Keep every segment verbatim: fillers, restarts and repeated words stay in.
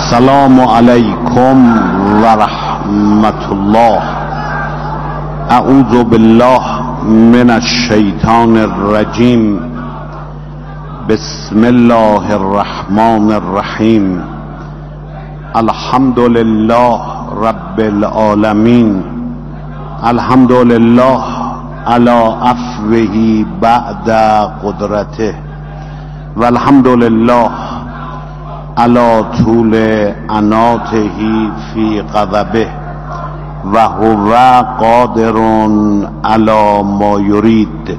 السلام علیکم و رحمت الله. اعوذ بالله من الشیطان الرجیم. بسم الله الرحمن الرحیم. الحمد لله رب العالمین. الحمد لله على عفوه بعد قدرته و الحمد لله على طول عناته في غضبه و هو قادر على ما يريد.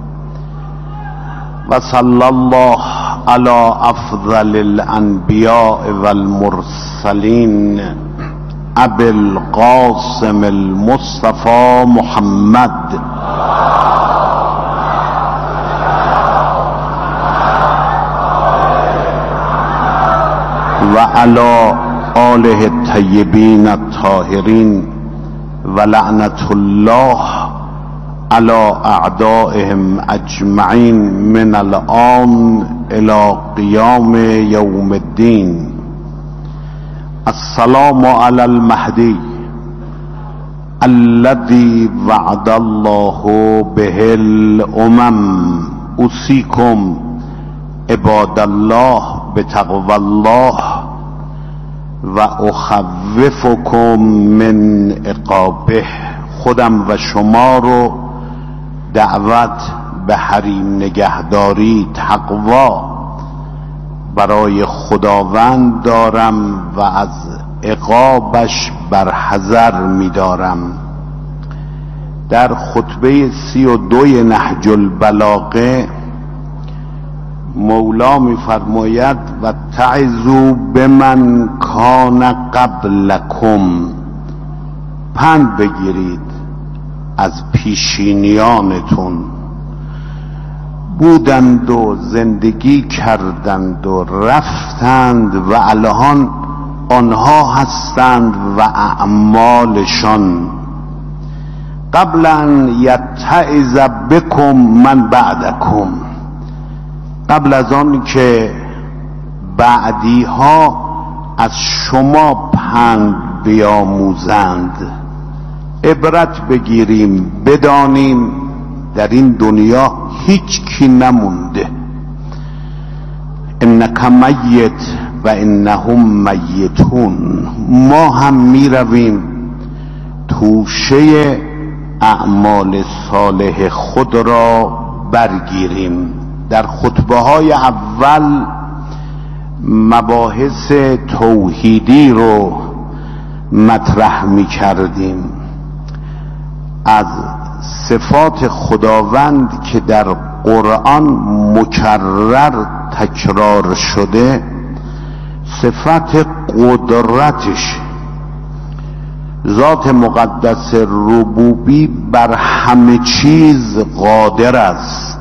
و صلی الله على افضل الانبیاء والمرسلین ابي القاسم المصطفى محمد و علی آله الطیبین الطاهرین و لعنت الله علی اعدائهم اجمعین من الآن الى قیام یوم الدین. السلام علی المهدی الذي وعد الله به الامم. اوصیکم عباد الله بتقوى الله و اخوفکم من عقابه. خودم و شما رو دعوت به حریم نگهداری تقوا برای خداوند دارم و از عقابش برحذر می دارم. در خطبه سی و دوی نهج البلاغه مولا می فرماید و تعظوا بمن کان قبلکم. پند بگیرید از پیشینیانتون، بودند و زندگی کردند و رفتند و الان آنها هستند و اعمالشان. قبل ان یتعظ بکم من بعدکم، قبل از آن که بعدی ها از شما پند بیاموزند. عبرت بگیریم، بدانیم در این دنیا هیچ کی نمونده. انک میت و انهم میتون. ما هم می رویم توشه اعمال صالح خود را برگیریم. در خطبه های اول مباحث توحیدی رو مطرح می کردیم، از صفات خداوند که در قرآن مکرر تکرار شده. صفت قدرتش، ذات مقدس ربوبی بر همه چیز قادر است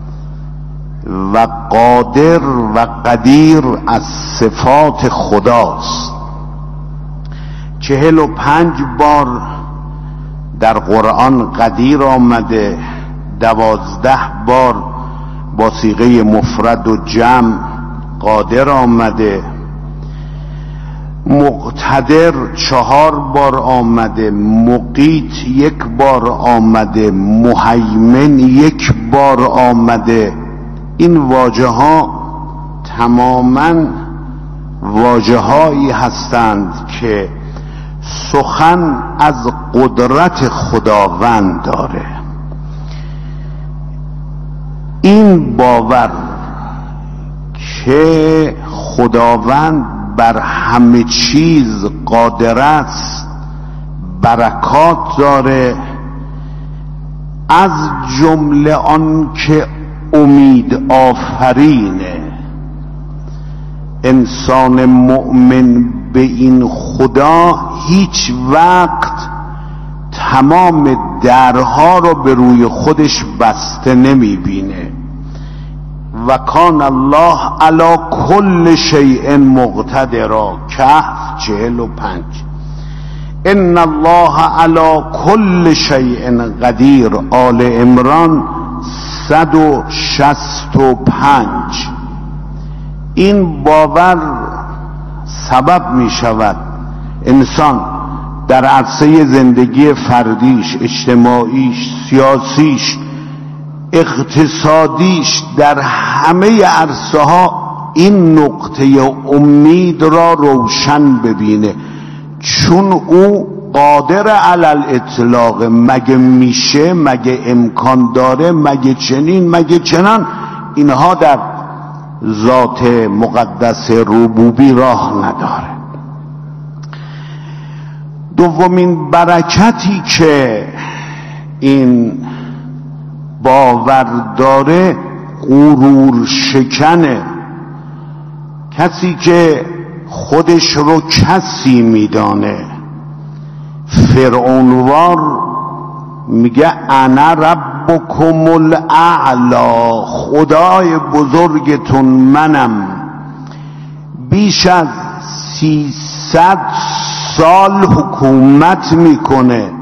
و قادر و قدیر از صفات خداست. چهل و پنج بار در قرآن قدیر آمده، دوازده بار با صیغه مفرد و جمع قادر آمده. مقتدر چهار بار آمده، مقیت یک بار آمده، مهیمن یک بار آمده. این واژه ها تماما واژه هایی هستند که سخن از قدرت خداوند داره. این باور که خداوند بر همه چیز قادر است، برکات داره، از جمله آن که امید آفرینه. انسان مؤمن به این خدا هیچ وقت تمام درها رو به روی خودش بسته نمی بینه. و کان الله علی کل شیء مقتدرا. کهف چهل و پنج. ان الله علی کل شیء قدیر. آل عمران صد و شصت و پنج. این باور سبب می شود انسان در عرصه زندگی فردیش، اجتماعیش، سیاسیش، اقتصادیش، در همه عرصه ها این نقطه امید را روشن ببینه، چون او قادر علی الاطلاق. مگه میشه؟ مگه امکان داره؟ مگه چنین؟ مگه چنان؟ اینها در ذات مقدس ربوبی راه نداره. دومین برکتی که این باور داره غرور شکنه. کسی که خودش رو کسی میدانه، فرعونوار میگه انا ربکم الاعلی، خدای بزرگتون منم. بیش از سیصد سال حکومت میکنه.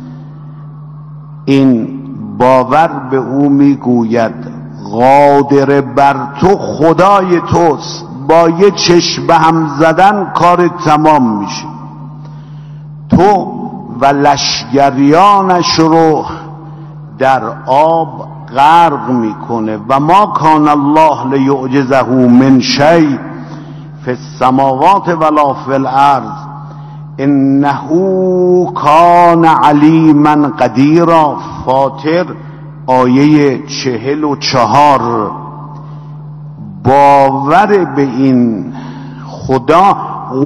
این باور به او میگوید قادر بر تو خدای توست، با یه چشم به هم زدن کار تمام میشه. تو و لشگریانش رو در آب غرق میکنه. و ما کان الله لیعجزه من شیء فی السماوات ولا فی الارض انه کان علیما قدیرا. فاطر آیه چهل و چهار. باور به این خدا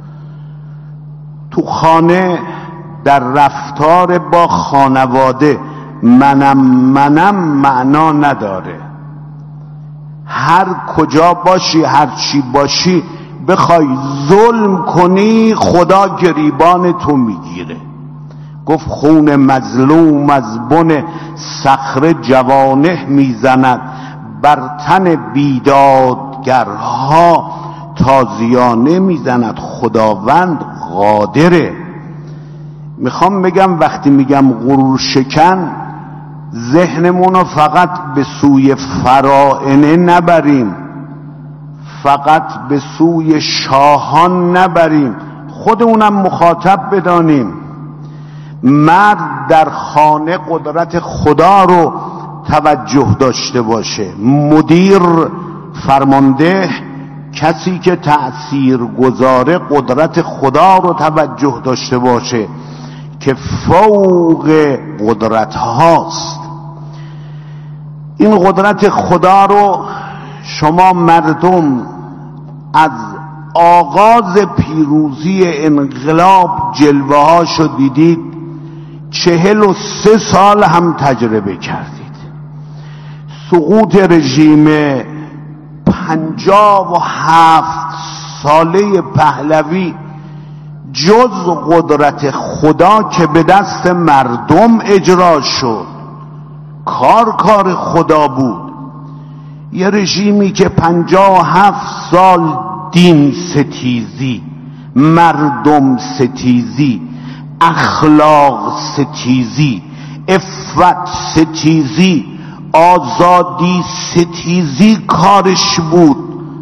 تو خانه، در رفتار با خانواده منم منم معنا نداره. هر کجا باشی، هر چی باشی، بخوای ظلم کنی خدا گریبان تو میگیره. گفت خون مظلوم از بن صخره جوانه میزند، بر تن بیدادگرها تازیانه میزند. خداوند قادره. میخوام بگم وقتی میگم غرور شکن، ذهنمونو فقط به سوی فراعنه نبریم، فقط به سوی شاهان نبریم، خودمونم مخاطب بدانیم. مرد در خانه قدرت خدا رو توجه داشته باشه. مدیر، فرمانده، کسی که تأثیر گذاره قدرت خدا رو توجه داشته باشه که فوق قدرت هاست. این قدرت خدا رو شما مردم از آغاز پیروزی انقلاب جلوه هاشو دیدید، چهل و سه سال هم تجربه کردید. سقوط رژیم پنجاه و هفت ساله پهلوی جز قدرت خدا که به دست مردم اجرا شد، کار کار خدا بود. یه رژیمی که پنجاه و هفت سال دین ستیزی، مردم ستیزی، اخلاق ستیزی، عفت ستیزی، آزادی ستیزی کارش بود.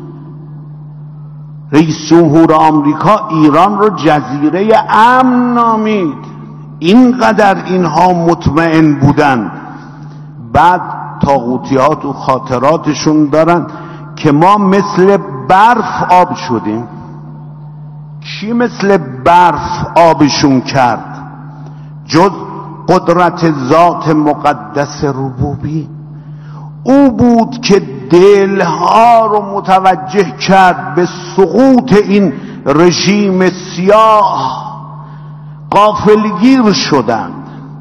رئیس جمهور آمریکا ایران رو جزیره امن نامید. اینقدر اینها مطمئن بودن. بعد طاغوتی‌ها تو خاطراتشون دارن که ما مثل برف آب شدیم. کی مثل برف آبشون کرد؟ جز قدرت ذات مقدس ربوبی. او بود که دلها رو متوجه کرد به سقوط این رژیم سیاه. غافلگیر شدند.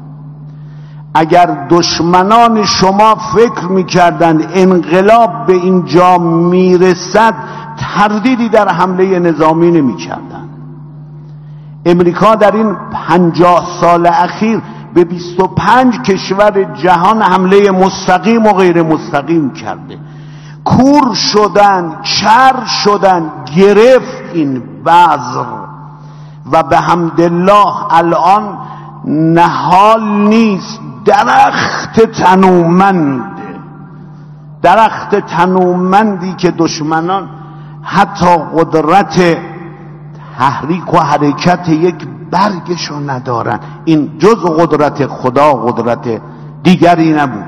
اگر دشمنان شما فکر میکردند انقلاب به اینجا میرسد، تردیدی در حمله نظامی نمیکردند. امریکا در این پنجاه سال اخیر به بیست و پنج کشور جهان حمله مستقیم و غیر مستقیم کرده. کور شدن، کر شدن، گرفت این بذر و به حمدالله الان نهال نیست. درخت تنومنده، درخت تنومندی که دشمنان حتی قدرت تحریک و حرکت یک برگشو ندارن. این جز قدرت خدا قدرت دیگری نبود.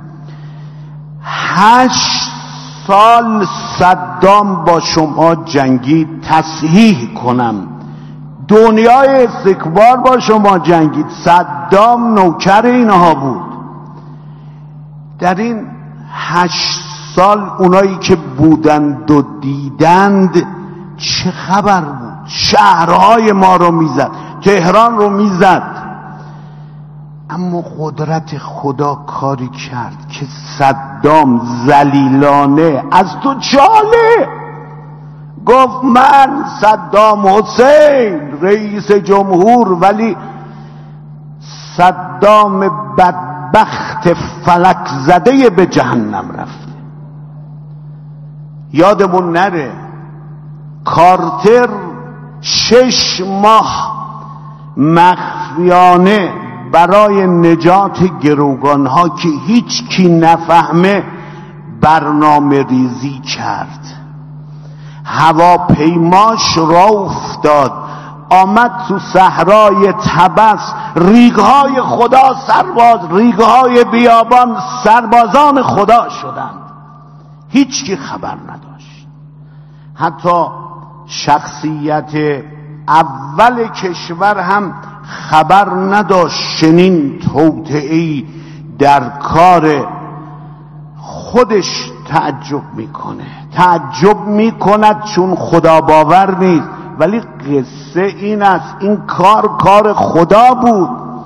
هشت سال صدام با شما جنگید، تصحیح کنم دنیای استکبار با شما جنگید، صدام نوکر اینها بود. در این هشت سال اونایی که بودند و دیدند چه خبر بود؟ شهرهای ما رو میزد، تهران رو میزد، اما قدرت خدا کاری کرد که صدام ذلیلانه از تو چاله گفت من صدام حسین رئیس جمهور، ولی صدام بدبخت فلک زده به جهنم رفته. یادمون نره کارتر شش ماه مخفیانه برای نجات گروگانها که هیچ کی نفهمه برنامه ریزی کرد. هواپیماش را افتاد، آمد تو صحرای طبس، ریگهای خدا سرباز، ریگهای بیابان سربازان خدا شدند، هیچ کی خبر نداشت. حتی شخصیت اول کشور هم خبر نداشت چنین توطئه‌ای در کار خودش تعجب میکنه. تعجب میکند چون خدا باور نیست، ولی قصه این است این کار کار خدا بود.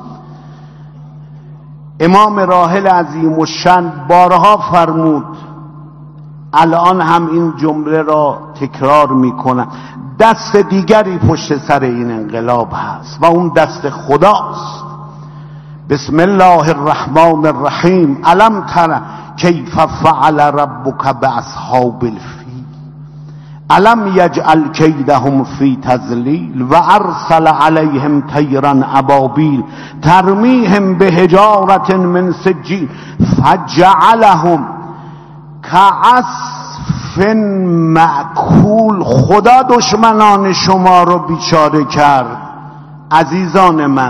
امام راحل عظیم الشأن بارها فرمود، الان هم این جمله را تکرار میکنم، دست دیگری پشت سر این انقلاب هست و اون دست خداست. بسم الله الرحمن الرحیم. الم تر کیف فعل ربک باصحاب الفیل الم یجعل کیدهم فی تضلیل و ارسل علیهم طیرا ابابیل ترمیهم بحجارة من سجیل فجعلهم کعصف مأکول. خدا دشمنان شما رو بیچاره کرد. عزیزان من،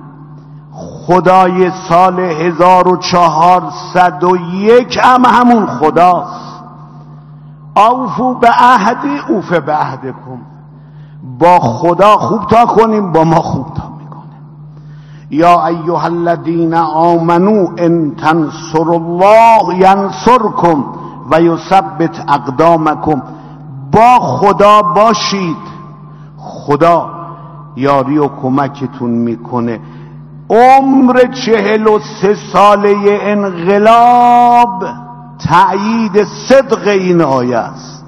خدای سال هزار و چهارصد و یک هم همون خداست. اوفو به عهدی اوف به عهدکم. با خدا خوب تا کنیم، با ما خوب تا میکنه. یا ایها الذین آمنو ان تنصروا الله ینصرکم و یثبت اقدامکم. با خدا باشید، خدا یاری و کمکتون میکنه. عمر چهل و سه ساله انقلاب تأیید صدق این آیه است.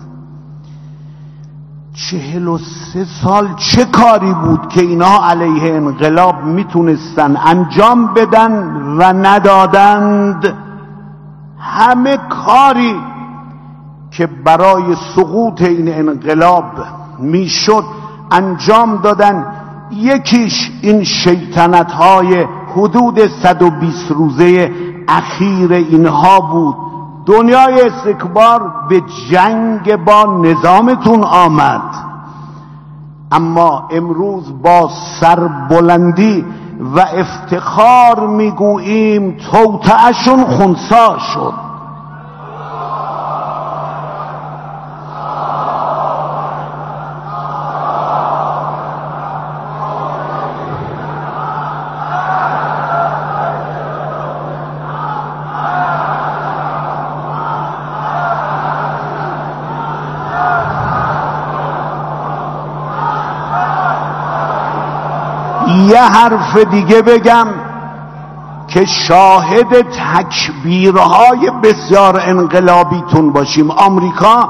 چهل و سه سال چه کاری بود که اینها علیه انقلاب میتونستن انجام بدن و ندادند؟ همه کاری که برای سقوط این انقلاب میشد انجام دادن. یکیش این شیطنت های حدود صد و بیست روزه اخیر اینها بود. دنیای استکبار به جنگ با نظامتون آمد، اما امروز با سربلندی و افتخار میگوییم توطئه‌شون خنثی شد. یه حرف دیگه بگم که شاهد تکبیرهای بسیار انقلابیتون باشیم. آمریکا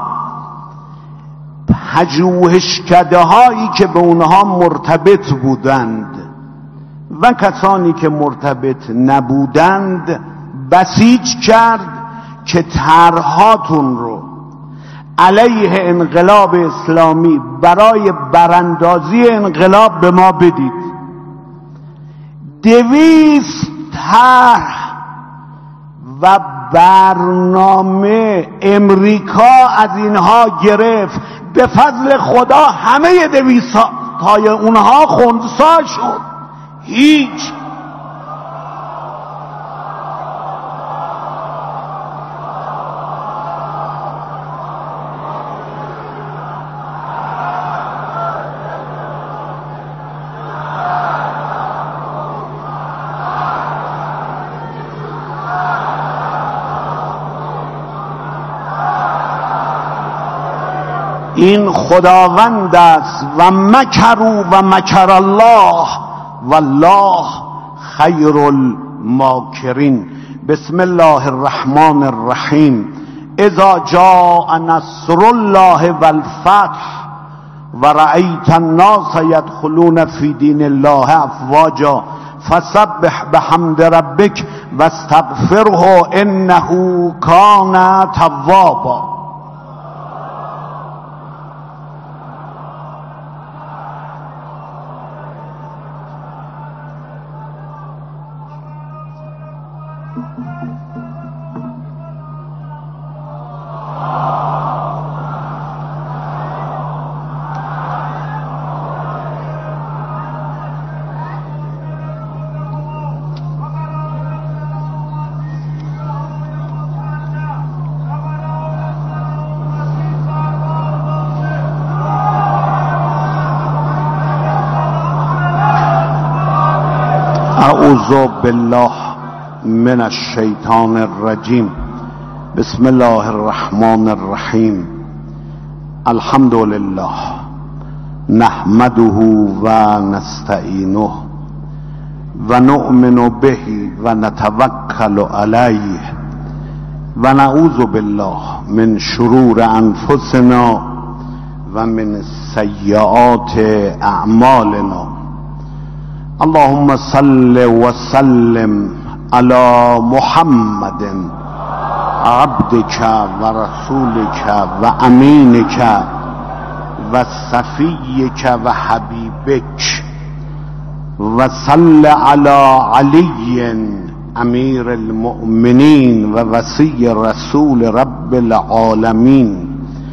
پژوهشکده هایی که به اونها مرتبط بودند و کسانی که مرتبط نبودند بسیج کرد که طرحاتون رو علیه انقلاب اسلامی برای براندازی انقلاب به ما بدید. دویست طرح و برنامه امریکا از اینها گرفت. به فضل خدا همه دویست ها تای اونها خنثی شد. هیچ این خداوند است و مکروا و مکر الله والله خیر الماکرین. بسم الله الرحمن الرحیم. اذا جاء نصر الله والفتح و رأیت الناس یدخلون فی دین الله افواجا فسبح بحمد ربک واستغفره انه کان توابا. اعوذ بالله من الشیطان الرجیم. بسم الله الرحمن الرحیم. الحمد لله نحمده و نستعینه و نؤمن به و نتوکل علیه و نعوذ بالله من شرور انفسنا و من سیئات اعمالنا. اللهم صل وسلم على محمد عبدك و رسولك و امینك و صفیک و حبیبک و صل على علی امیر المؤمنین و وصی رسول رب العالمین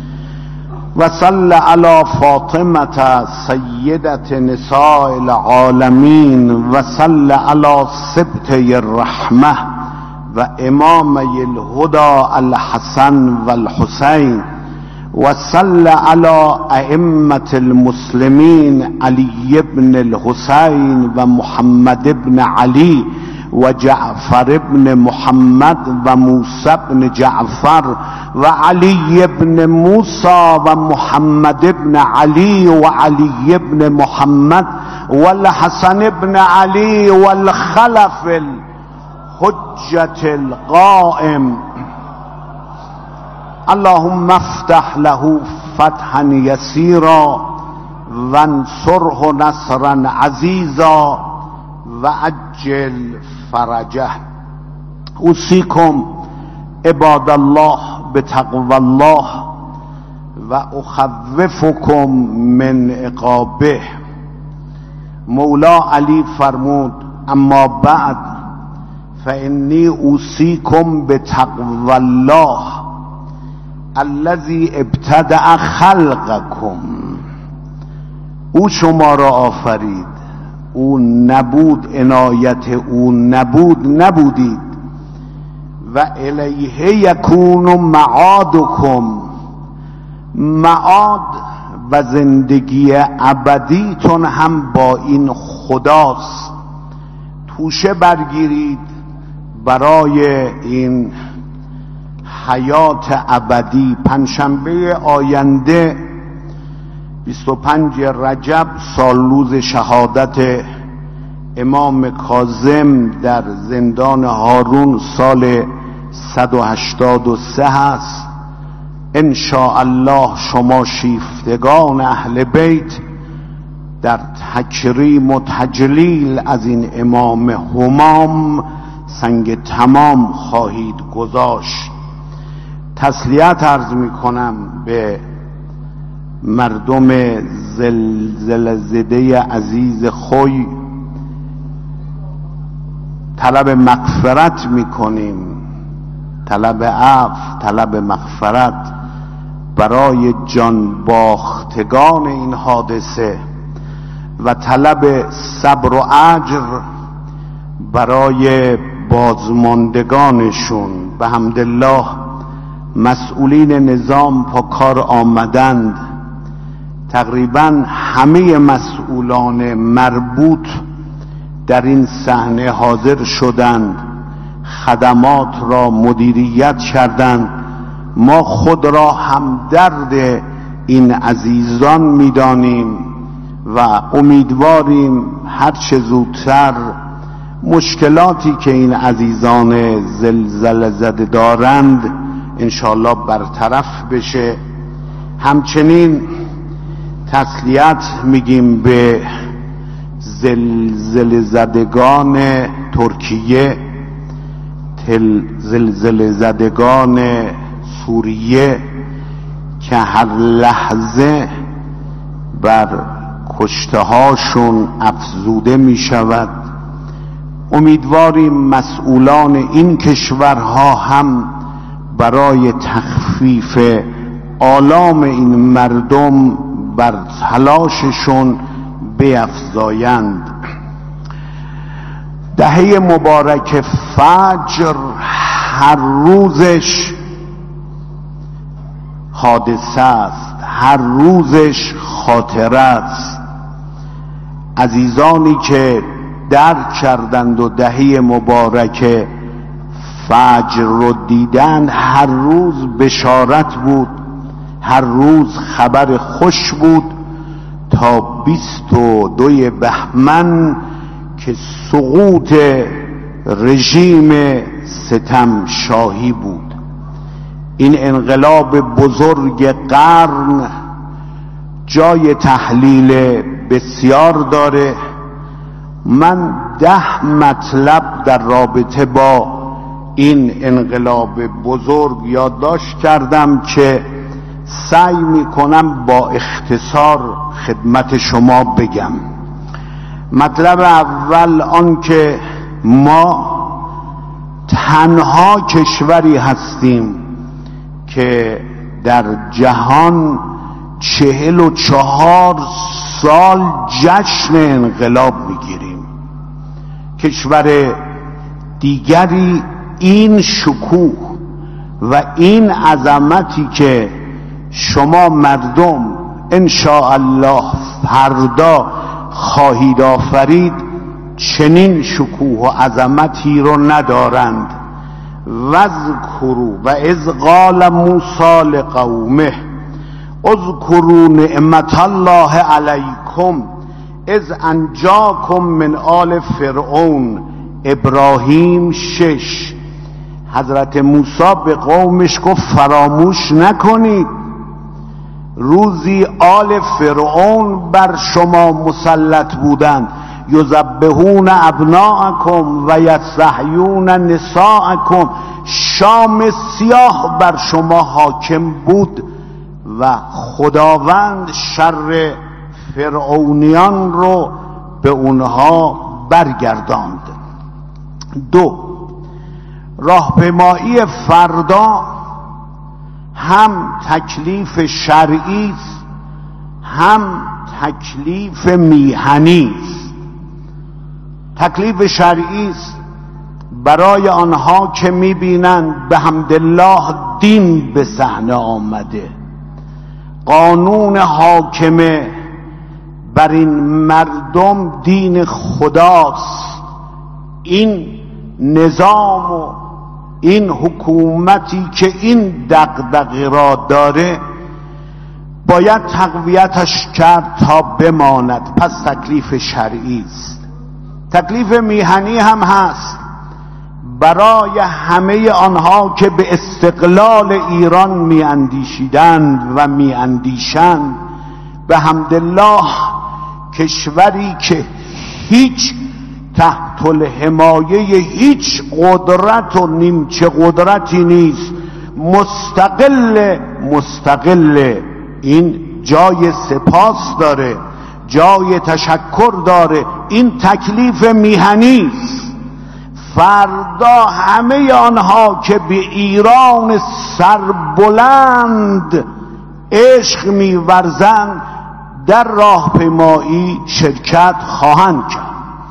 و صل علی فاطمة سیدة نساء العالمین و صل علی سبطی الرحمة و امامی الهدى الحسن و الحسین و صل علی ائمة المسلمین علی بن الحسین و محمد بن علی و جعفر بن محمد و موسی بن جعفر و علی بن موسی و محمد بن علی و علی بن محمد و الحسن بن علی و الخلف الحجة القائم. اللهم افتح له فتحا يسيرا وانصره نصرا عزيزا وعجل فرجه. اوصيكم عباد الله بتقوى الله و اخوفكم من عقابه. مولا علی فرمود اما بعد فانی اوصیکم بتقوى الله الذی ابتدأ خلقکم. او شما را آفرید، او نبود، عنایت او نبود نبودید. و الیه یکون معادکم، معاد و زندگی ابدیتون هم با این خداست. توشه برگیرید برای این حیات ابدی. پنجشنبه آینده بیست و پنج رجب سالروز شهادت امام کاظم در زندان هارون سال صد و هشتاد و سه هست. ان شاء الله شما شیفتگان اهل بیت در تکریم و تجلیل از این امام همام سنگ تمام خواهید گذاشت. تسلیت عرض می کنم به مردم زلزله عزیز خوی. طلب مغفرت می کنیم، طلب عفو، طلب مغفرت برای جان باختگان این حادثه و طلب صبر و اجر برای بازماندگانشون. به حمدالله مسئولین نظام پا کار آمدند. تقریبا همه مسئولان مربوط در این صحنه حاضر شدند، خدمات را مدیریت کردند. ما خود را همدرد این عزیزان می‌دانیم و امیدواریم هر چه زودتر مشکلاتی که این عزیزان زلزله زده دارند انشاءالله برطرف بشه. همچنین تسلیت میگیم به زلزله زدگان ترکیه، زلزله زدگان سوریه که هر لحظه بر کشته هاشون افزوده می شود. امیدواریم مسئولان این کشورها هم برای تخفیف آلام این مردم بر تلاششون بیفزایند. دهه مبارک فجر هر روزش حادثه است، هر روزش خاطره است. عزیزانی که درک کردند و دهه مبارک فجر رو دیدند، هر روز بشارت بود، هر روز خبر خوش بود، تا بیست و دوی بهمن که سقوط رژیم ستم شاهی بود. این انقلاب بزرگ قرن جای تحلیل بسیار داره. من ده مطلب در رابطه با این انقلاب بزرگ یادداشت کردم که سعی میکنم با اختصار خدمت شما بگم. مطلب اول آن که ما تنها کشوری هستیم که در جهان چهل و چهار سال جشن انقلاب میگیریم. کشور دیگری این شکوه و این عظمتی که شما مردم انشاءالله فردا خواهید آفرید چنین شکوه و عظمتی رو ندارند. وذکروا و اذ قال موسی لقومه اذکروا نعمت الله علیکم اذ انجاکم من آل فرعون. ابراهیم شش. حضرت موسی به قومش گفت فراموش نکنید روزی آل فرعون بر شما مسلط بودند، یذبحون ابناءکم و یستحیون نساءکم. شام سیاه بر شما حاکم بود و خداوند شر فرعونیان رو به اونها برگرداند. دو، راهپیمایی فردا هم تکلیف شرعی است هم تکلیف میهنی است. تکلیف شرعی است برای آنها که میبینند به حمدالله دین به صحنه آمده، قانون حاکمه بر این مردم دین خداست. این نظام و این حکومتی که این دغدغه را داره باید تقویتش کرد تا بماند. پس تکلیف شرعی است. تکلیف میهنی هم هست برای همه آنها که به استقلال ایران میاندیشیدند و میاندیشند. به حمدالله کشوری که هیچ تحت الحمایه هیچ قدرت و نیمچه قدرتی نیست، مستقل مستقل این جای سپاس داره، جای تشکر داره. این تکلیف میهنی است. فردا همه آنها که به ایران سربلند عشق می‌ورزند در راهپیمایی شرکت خواهند کرد.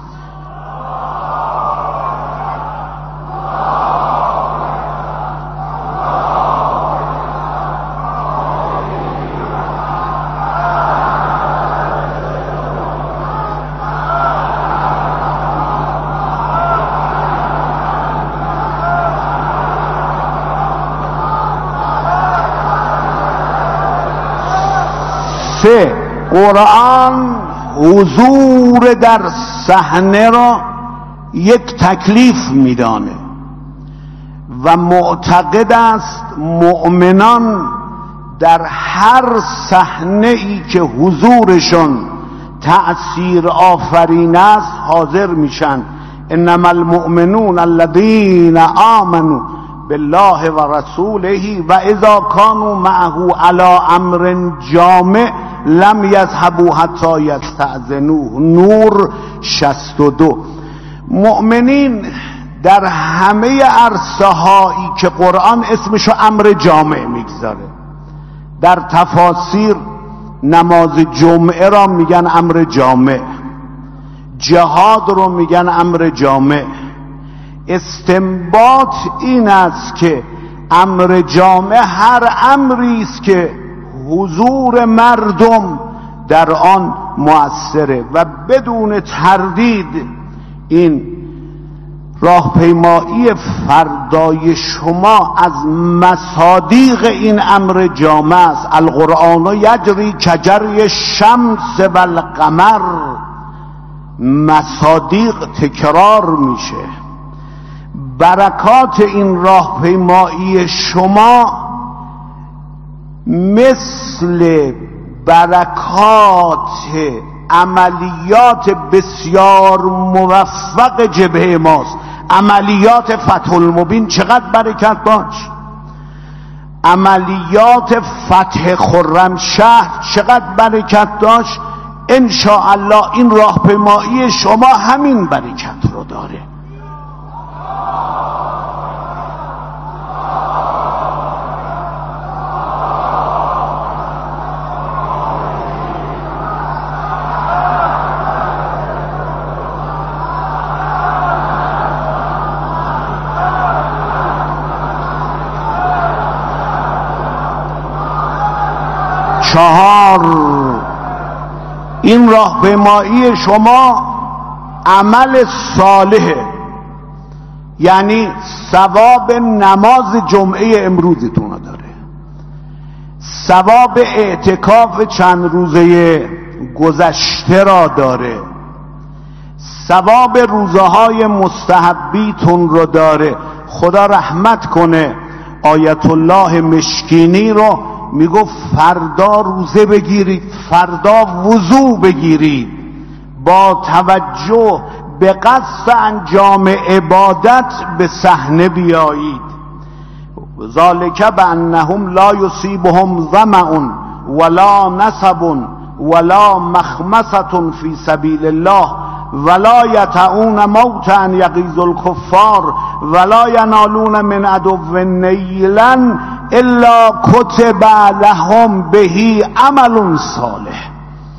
سه، قرآن حضور در صحنه را یک تکلیف میدانه و معتقد است مؤمنان در هر صحنه ای که حضورشون تأثیر آفرین است حاضر میشن. انما المؤمنون الذین آمنوا بالله و رسوله و اذا كانوا معه علی امر جامع لم یذهبوا حتی یستأذنوه. نور شصت و دو. مؤمنین در همه عرصه هایی که قرآن اسمشو امر جامع میگذاره، در تفاسیر نماز جمعه را میگن امر جامع، جهاد رو میگن امر جامع. استنباط این است که امر جامع هر امری است که حضور مردم در آن مؤثره و بدون تردید این راهپیمایی فردای شما از مصادیق این امر جامع است. القرآن یجری کجری الشمس و القمر. مصادیق تکرار میشه. برکات این راهپیمایی شما مثل برکات عملیات بسیار موفق جبهه ماست. عملیات فتح المبین چقدر برکت داشت، عملیات فتح خرمشهر چقدر برکت داشت. ان شاء الله این راهپیمایی شما همین برکت رو داره. چهار، این راهپیمایی شما عمل صالحه، یعنی ثواب نماز جمعه امروزتون رو داره، ثواب اعتکاف چند روزه گذشته را داره، ثواب روزه های مستحبیتون رو داره. خدا رحمت کنه آیت الله مشکینی رو میگفت فردا روزه بگیرید، فردا وضو بگیرید، با توجه به قصد انجام عبادت به صحنه بیایید. ذالک بانهم لا یصیبهم ظمأ ولا نصب ولا مخمصة فی سبیل الله ولا یطعون موطئا یغیظ الکفار ولا ینالون من عدو نیلا الا کتب لهم بهی عمل صالح.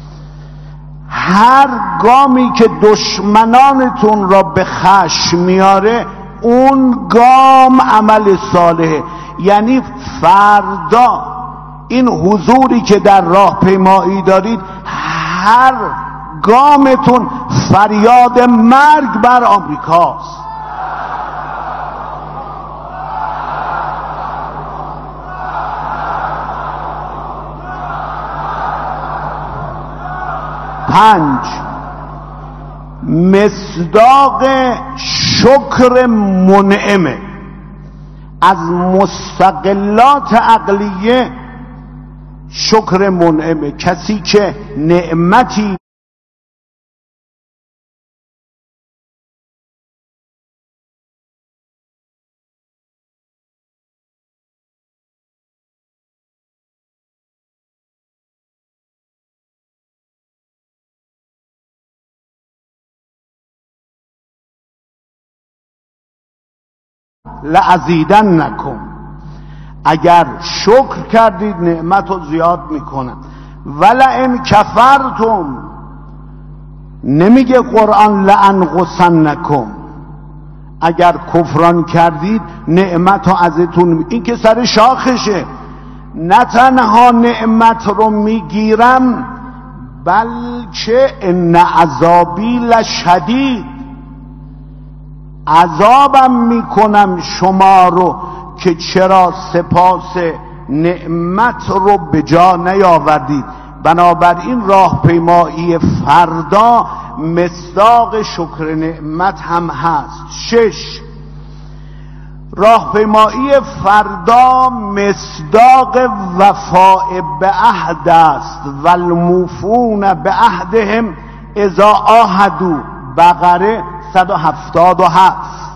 هر گامی که دشمنانتون را به خشم میاره اون گام عمل صالحه. یعنی فردا این حضوری که در راهپیمایی دارید هر گامتون فریاد مرگ بر آمریکاست. پنج، مصداق شکر منعمه. از مستقلات عقلیه شکر منعمه. کسی که نعمتی لازیدنکم، اگر شکر کردید نعمت رو زیاد میکنم. ولئن کفرتم، نمیگه قرآن لانقصنکم، اگر کفران کردید نعمت رو ازتون، این که سر شاخشه، نه تنها نعمت رو میگیرم بلکه ان عذابی لشدید، عذابم میکنم شما رو که چرا سپاس نعمت رو به جا نیاوردید. بنابراین راهپیمایی فردا مصداق شکر نعمت هم هست. شش، راهپیمایی فردا مصداق وفاء به عهد است. والموفون به عهدهم اذا عاهدوا، بقره صد و هفتاد و هفت.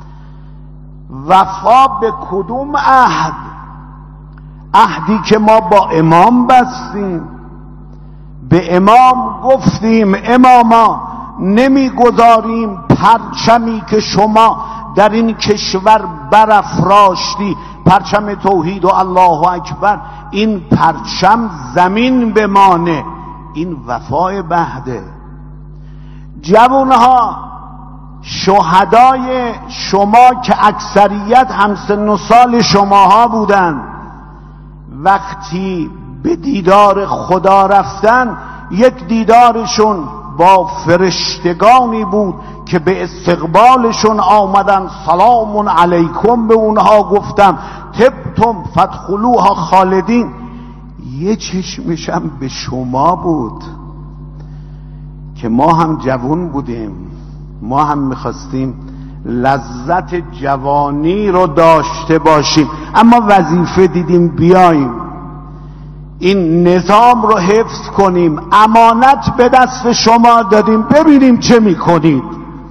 وفا به کدوم عهد؟ عهدی که ما با امام بستیم. به امام گفتیم اماما نمیگذاریم پرچمی که شما در این کشور برافراشتی، پرچم توحید و الله اکبر، این پرچم زمین بمانه. این وفای بعهده. جوانها، شهدای شما که اکثریت همسن و سال شماها بودن، وقتی به دیدار خدا رفتن، یک دیدارشون با فرشتگانی بود که به استقبالشون آمدن، سلام علیکم به اونها گفتم، طبتم فادخلوها خالدین. یه چشمشم به شما بود که ما هم جوان بودیم، ما هم میخواستیم لذت جوانی رو داشته باشیم، اما وظیفه دیدیم بیاییم این نظام رو حفظ کنیم. امانت به دست شما دادیم، ببینیم چه میکنید.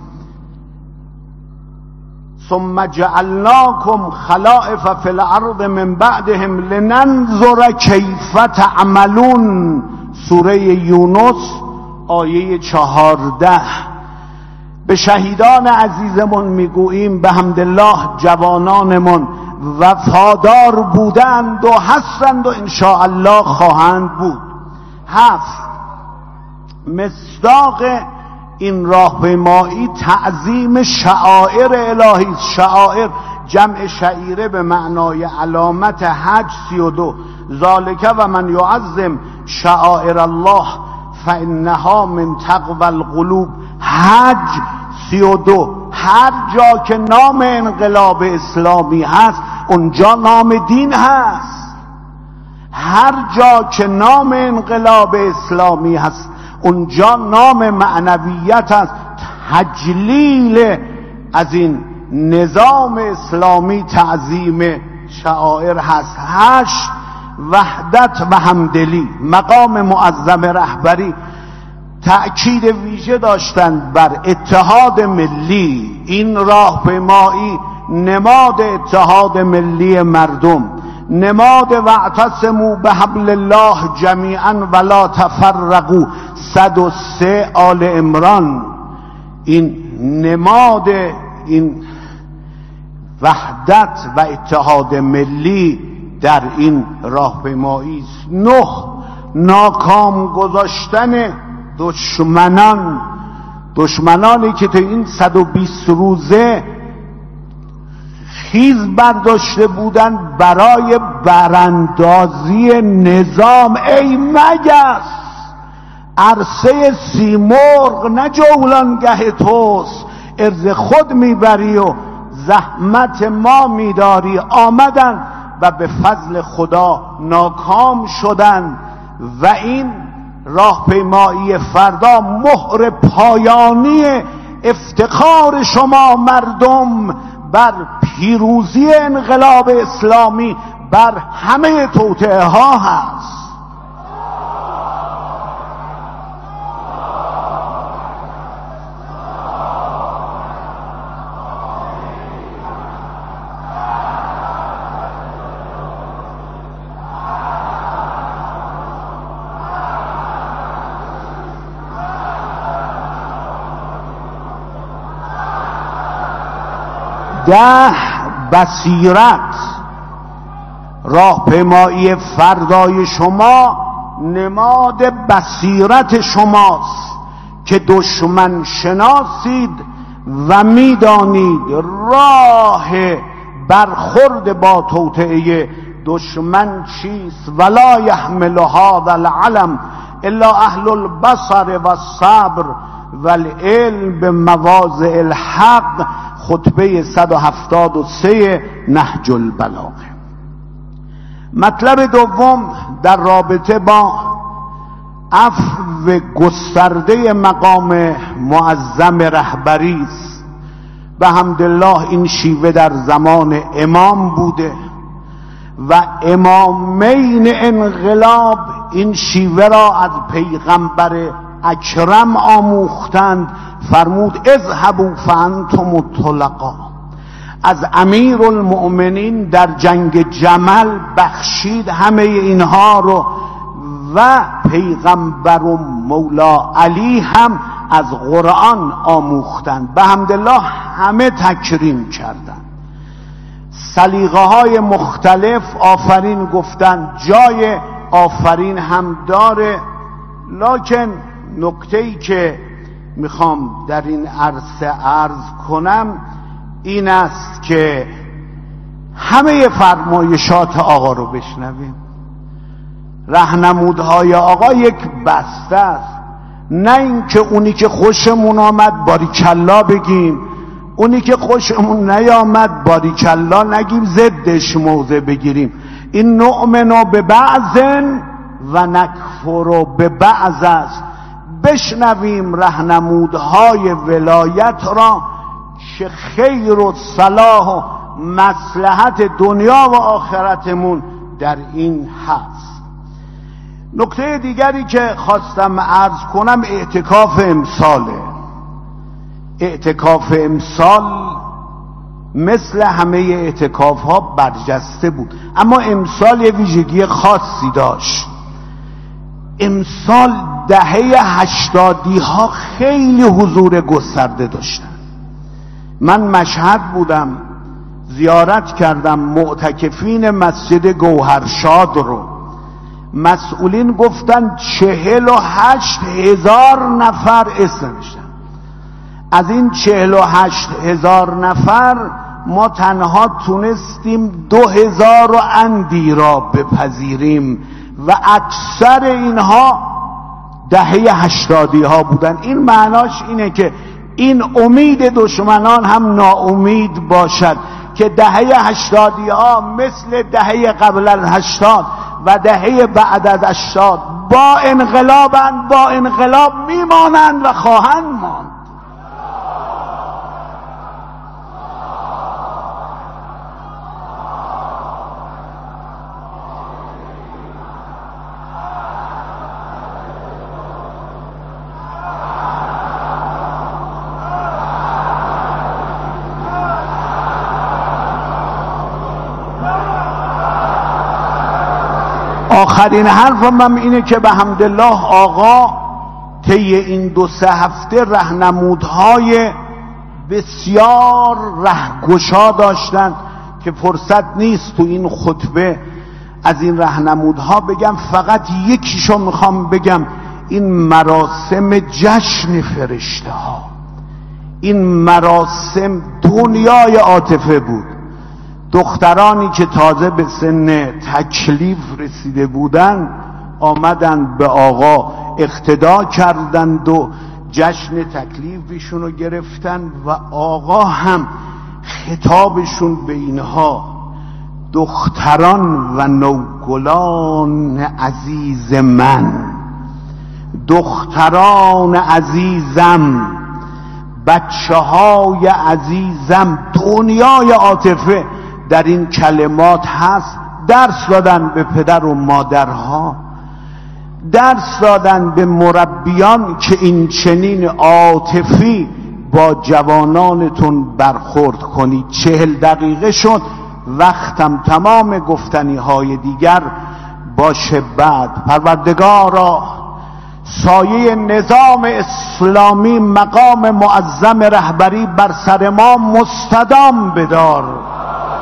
ثم جعلناکم خلائف فی الارض من بعدهم لننظر کیف تعملون، سوره یونس آیه چهارده. به شهیدان عزیزمون میگوییم به حمدالله جوانانمون وفادار بودند و هستند و انشاءالله خواهند بود. هفت، مصداق این راهپیمایی تعظیم شعائر الهی. شعائر جمع شعیره به معنای علامت. حج سی و دو، ذالک و من یعظم شعائر الله فانها من تقوی القلوب. حج سی و دو، هر جا که نام انقلاب اسلامی هست اونجا نام دین هست. هر جا که نام انقلاب اسلامی هست اونجا نام معنویت هست. تجلیل از این نظام اسلامی تعظیم شعائر هست. هشت، وحدت و همدلی. مقام معظم رهبری تأکید ویژه داشتند بر اتحاد ملی. این راهپیمایی نماد اتحاد ملی مردم، نماد واعتصموا بحبل الله جمیعا ولا تفرقوا، صد و سه آل عمران. این نماد این وحدت و اتحاد ملی در این راهپیمایی است. نه، ناکام گذاشتن دشمنان، دشمنانی که تو این صد و بیست روزه خیز برداشته بودند برای براندازی نظام. ای مگس، عرصه سیمرغ نه جولانگه توست، ارز خود میبری و زحمت ما میداری. آمدن و به فضل خدا ناکام شدند و این راهپیمایی فردا مهر پایانی افتخار شما مردم بر پیروزی انقلاب اسلامی بر همه توطئه ها هست. ده، بصیرت. راهپیمایی فردای شما نماد بصیرت شماست که دشمن شناسید و میدانید راه برخورد با توطئه دشمن چیست. ولا یحمل هذا العلم الا اهل البصر و الصبر و العلم به مواضع الحق. خطبه صد و هفتاد و سه نهج البلاغه. مطلب دوم در رابطه با عفو گسترده مقام معظم رهبری است. به حمدالله این شیوه در زمان امام بوده و امامین انقلاب این شیوه را از پیغمبر اکرم آموختند. فرمود اذهبوا فانتم الطلقاء. از امیر المؤمنین در جنگ جمل بخشید همه اینها رو و پیغمبر و مولا علی هم از قرآن آموختند. به حمدالله همه تکریم کردند. سلیقه های مختلف آفرین گفتن، جای آفرین هم داره. لکن نکته‌ای که میخوام در این عرصه عرض کنم این است که همه فرمایشات آقا رو بشنویم. راهنمودهای آقا یک بسته است، نه اینکه اونی که خوشمون آمد باریکلا بگیم، اونی که خوشمون نیامد باریکلا نگیم، ضدش موضع بگیریم. این نؤمن به بعض و نکفر به بعض است. بشنویم راهنمودهای ولایت را که خیر و صلاح و مصلحت دنیا و آخرتمون در این هست. نکته دیگری که خواستم عرض کنم اعتکاف امساله. اعتکاف امسال مثل همه اعتکاف ها برجسته بود، اما امسال یه ویژگی خاصی داشت. امسال دهه هشتادی ها خیلی حضور گسترده داشتن. من مشهد بودم، زیارت کردم معتکفین مسجد گوهرشاد رو. مسئولین گفتن چهل و هشت هزار نفر اسم نوشتن. از این چهل و هشت هزار نفر ما تنها تونستیم دو هزار و اندی را بپذیریم و اکثر اینها دهه هشتادی ها بودن. این معناش اینه که این امید دشمنان هم ناامید باشد که دهه هشتادی ها مثل دهه قبل از هشتاد و دهه بعد از هشتاد با انقلابند، با انقلاب میمانند و خواهند ماند. آخرین حرفم هم اینه که به حمدالله آقا طی این دو سه هفته راهنمودهای بسیار رهگشا داشتن که فرصت نیست تو این خطبه از این راهنمودها بگم. فقط یکیشو میخوام بگم، این مراسم جشن فرشته ها. این مراسم دنیای عاطفه بود. دخترانی که تازه به سن تکلیف رسیده بودند آمدند به آقا اقتدا کردند و جشن تکلیفشون رو گرفتن و آقا هم خطابشون به اینها، دختران و نوگلان عزیز من، دختران عزیزم، بچه های عزیزم، دنیای عاطفه در این کلمات هست. درس دادن به پدر و مادرها، درس دادن به مربیان که این چنین عاطفی با جوانانتون برخورد کنید. چهل دقیقه شد، وقتم تمام. گفتنی های دیگر باشه بعد. پروردگارا سایه نظام اسلامی مقام معظم رهبری بر سر ما مستدام بدار.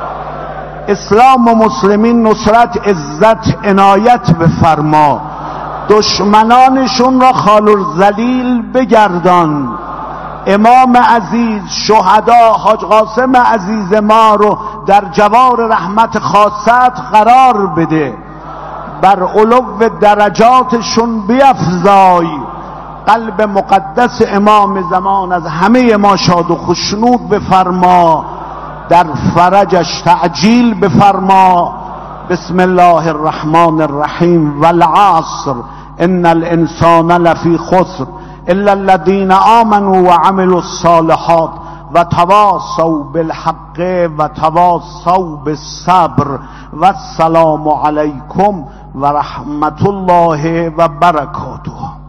اسلام و مسلمین نصرت، عزت، عنایت بفرما. دشمنانشون را خال‌الذلیل بگردان. امام عزیز، شهدا، حاج قاسم عزیز ما رو در جوار رحمت خاصت قرار بده، بر علو درجاتشون بیفزای، قلب مقدس امام زمان از همه ما شاد و خشنود بفرما، در فرجش تعجیل بفرما. بسم الله الرحمن الرحیم. والعصر ان الانسان لفی خسر الا الذين آمنوا وعملوا الصالحات وتواصوا بالحق وتواصوا بالصبر والسلام علیکم و رحمت الله و برکاته.